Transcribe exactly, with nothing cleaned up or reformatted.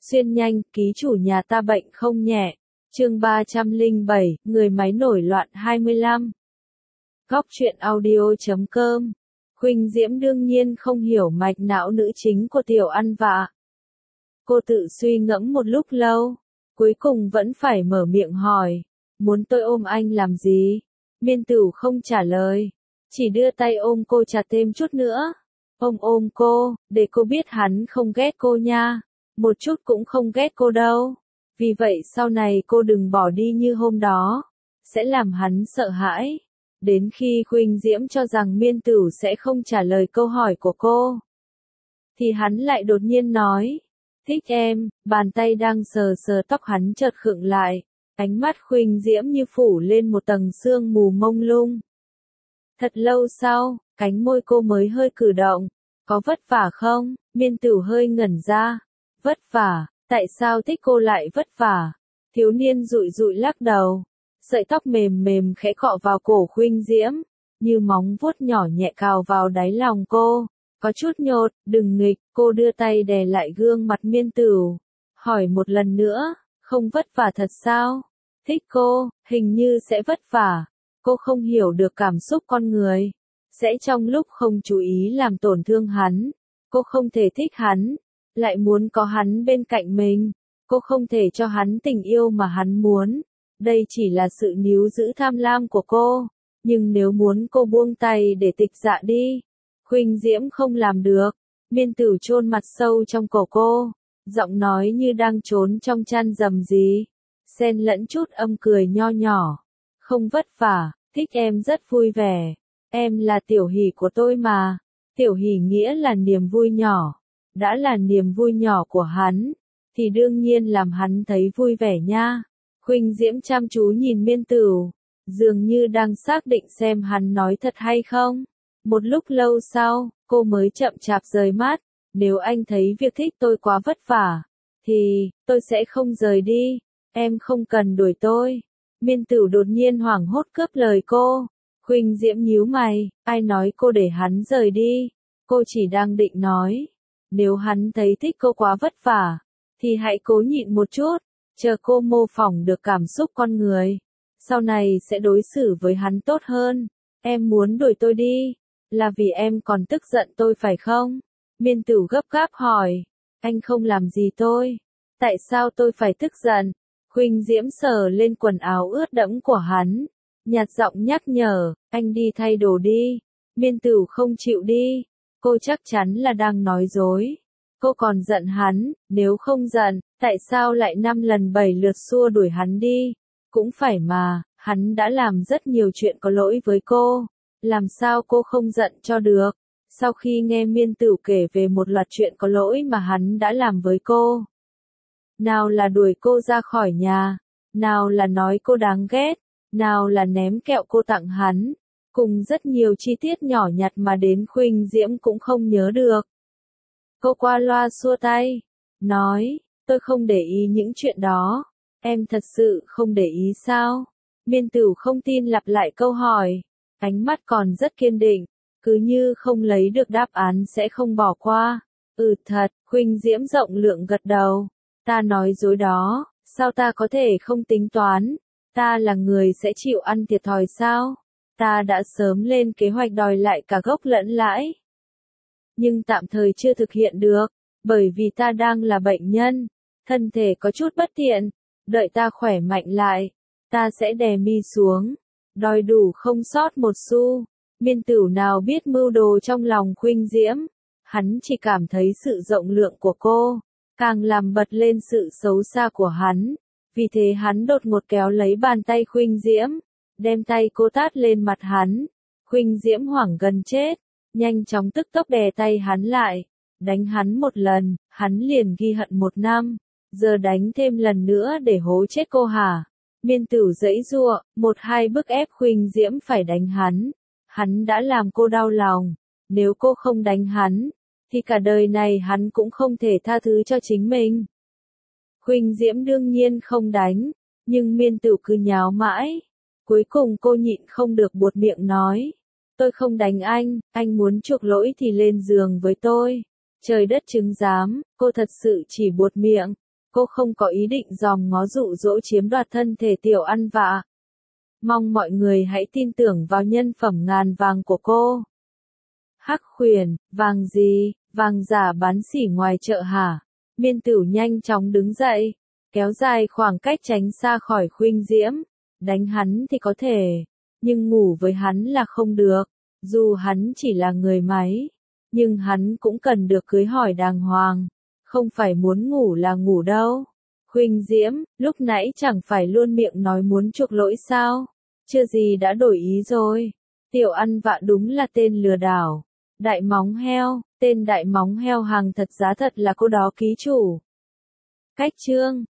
Xuyên nhanh, ký chủ nhà ta bệnh không nhẹ. Chương ba trăm lẻ bảy, người máy nổi loạn hai mươi lăm. Góc truyện audio chấm com. Khuynh Diễm đương nhiên không hiểu mạch não nữ chính của Tiểu Ăn Vạ. Cô tự suy ngẫm một lúc lâu, cuối cùng vẫn phải mở miệng hỏi, muốn tôi ôm anh làm gì? Miên Tửu không trả lời, chỉ đưa tay ôm cô chặt thêm chút nữa. Ông ôm cô, để cô biết hắn không ghét cô nha, một chút cũng không ghét cô đâu. Vì vậy sau này cô đừng bỏ đi như hôm đó, sẽ làm hắn sợ hãi. Đến khi Khuynh Diễm cho rằng Miên Tửu sẽ không trả lời câu hỏi của cô, thì hắn lại đột nhiên nói, thích em. Bàn tay đang sờ sờ tóc hắn chợt khựng lại, ánh mắt Khuynh Diễm như phủ lên một tầng sương mù mông lung. Thật lâu sau, cánh môi cô mới hơi cử động, có vất vả không? Miên Tửu hơi ngẩn ra, vất vả, tại sao thích cô lại vất vả? Thiếu niên dụi dụi lắc đầu, sợi tóc mềm mềm khẽ cọ vào cổ Khuynh Diễm, như móng vuốt nhỏ nhẹ cào vào đáy lòng cô, có chút nhột. Đừng nghịch. Cô đưa tay đè lại gương mặt Miên Tửu, hỏi một lần nữa, không vất vả thật sao? Thích cô, hình như sẽ vất vả. Cô không hiểu được cảm xúc con người, sẽ trong lúc không chú ý làm tổn thương hắn. Cô không thể thích hắn, lại muốn có hắn bên cạnh mình. Cô không thể cho hắn tình yêu mà hắn muốn. Đây chỉ là sự níu giữ tham lam của cô. Nhưng nếu muốn cô buông tay để tịch dạ đi, Khuynh Diễm không làm được. Miên Tửu chôn mặt sâu trong cổ cô, giọng nói như đang trốn trong chăn rầm rì, xen lẫn chút âm cười nho nhỏ. Không vất vả, thích em rất vui vẻ. Em là tiểu hỷ của tôi mà. Tiểu hỷ nghĩa là niềm vui nhỏ. Đã là niềm vui nhỏ của hắn, thì đương nhiên làm hắn thấy vui vẻ nha. Khuynh Diễm chăm chú nhìn Miên Tửu, dường như đang xác định xem hắn nói thật hay không. Một lúc lâu sau, cô mới chậm chạp rời mắt. Nếu anh thấy việc thích tôi quá vất vả, thì tôi sẽ không rời đi. Em không cần đuổi tôi. Miên Tửu đột nhiên hoảng hốt cướp lời cô. Khuynh Diễm nhíu mày, ai nói cô để hắn rời đi? Cô chỉ đang định nói, nếu hắn thấy thích cô quá vất vả, thì hãy cố nhịn một chút, chờ cô mô phỏng được cảm xúc con người, sau này sẽ đối xử với hắn tốt hơn. Em muốn đuổi tôi đi, là vì em còn tức giận tôi phải không? Miên Tửu gấp gáp hỏi, anh không làm gì tôi, tại sao tôi phải tức giận? Khuynh Diễm sờ lên quần áo ướt đẫm của hắn, nhạt giọng nhắc nhở, anh đi thay đồ đi. Miên Tửu không chịu đi, cô chắc chắn là đang nói dối. Cô còn giận hắn, nếu không giận, tại sao lại năm lần bảy lượt xua đuổi hắn đi? Cũng phải mà, hắn đã làm rất nhiều chuyện có lỗi với cô, làm sao cô không giận cho được? Sau khi nghe Miên Tửu kể về một loạt chuyện có lỗi mà hắn đã làm với cô, nào là đuổi cô ra khỏi nhà, nào là nói cô đáng ghét, nào là ném kẹo cô tặng hắn, cùng rất nhiều chi tiết nhỏ nhặt mà đến Khuynh Diễm cũng không nhớ được. Cô qua loa xua tay, nói, tôi không để ý những chuyện đó. Em thật sự không để ý sao? Miên Tửu không tin lặp lại câu hỏi, ánh mắt còn rất kiên định, cứ như không lấy được đáp án sẽ không bỏ qua. Ừ thật. Khuynh Diễm rộng lượng gật đầu, ta nói dối đó, sao ta có thể không tính toán? Ta là người sẽ chịu ăn thiệt thòi sao? Ta đã sớm lên kế hoạch đòi lại cả gốc lẫn lãi, nhưng tạm thời chưa thực hiện được, bởi vì ta đang là bệnh nhân, thân thể có chút bất tiện. Đợi ta khỏe mạnh lại, ta sẽ đè mi xuống, đòi đủ không sót một xu. Miên Tửu nào biết mưu đồ trong lòng Khuynh Diễm, hắn chỉ cảm thấy sự rộng lượng của cô, càng làm bật lên sự xấu xa của hắn. Vì thế hắn đột ngột kéo lấy bàn tay Khuynh Diễm, đem tay cô tát lên mặt hắn. Khuynh Diễm hoảng gần chết, nhanh chóng tức tốc đè tay hắn lại, đánh hắn một lần, hắn liền ghi hận một năm, giờ đánh thêm lần nữa để hố chết cô hả? Miên Tửu giãy giụa, một hai bức ép Khuynh Diễm phải đánh hắn. Hắn đã làm cô đau lòng, nếu cô không đánh hắn, thì cả đời này hắn cũng không thể tha thứ cho chính mình. Khuynh Diễm đương nhiên không đánh, nhưng Miên Tửu cứ nháo mãi. Cuối cùng cô nhịn không được buột miệng nói, tôi không đánh anh, anh muốn chuộc lỗi thì lên giường với tôi. Trời đất chứng giám, cô thật sự chỉ buột miệng, Cô không có ý định dòm ngó dụ dỗ chiếm đoạt thân thể Tiểu Ăn Vạ. Mong mọi người hãy tin tưởng vào nhân phẩm ngàn vàng của cô. Hắc Khuyển, vàng gì, vàng giả bán xỉ ngoài chợ hả? Miên Tửu nhanh chóng đứng dậy, kéo dài khoảng cách tránh xa khỏi Khuynh Diễm. Đánh hắn thì có thể, nhưng ngủ với hắn là không được. Dù hắn chỉ là người máy, nhưng hắn cũng cần được cưới hỏi đàng hoàng. Không phải muốn ngủ là ngủ đâu. Khuynh Diễm, lúc nãy chẳng phải luôn miệng nói muốn chuộc lỗi sao? Chưa gì đã đổi ý rồi. Tiểu Ăn Vạ đúng là tên lừa đảo. Đại móng heo, tên đại móng heo hàng thật giá thật là cô đó ký chủ. Cách chương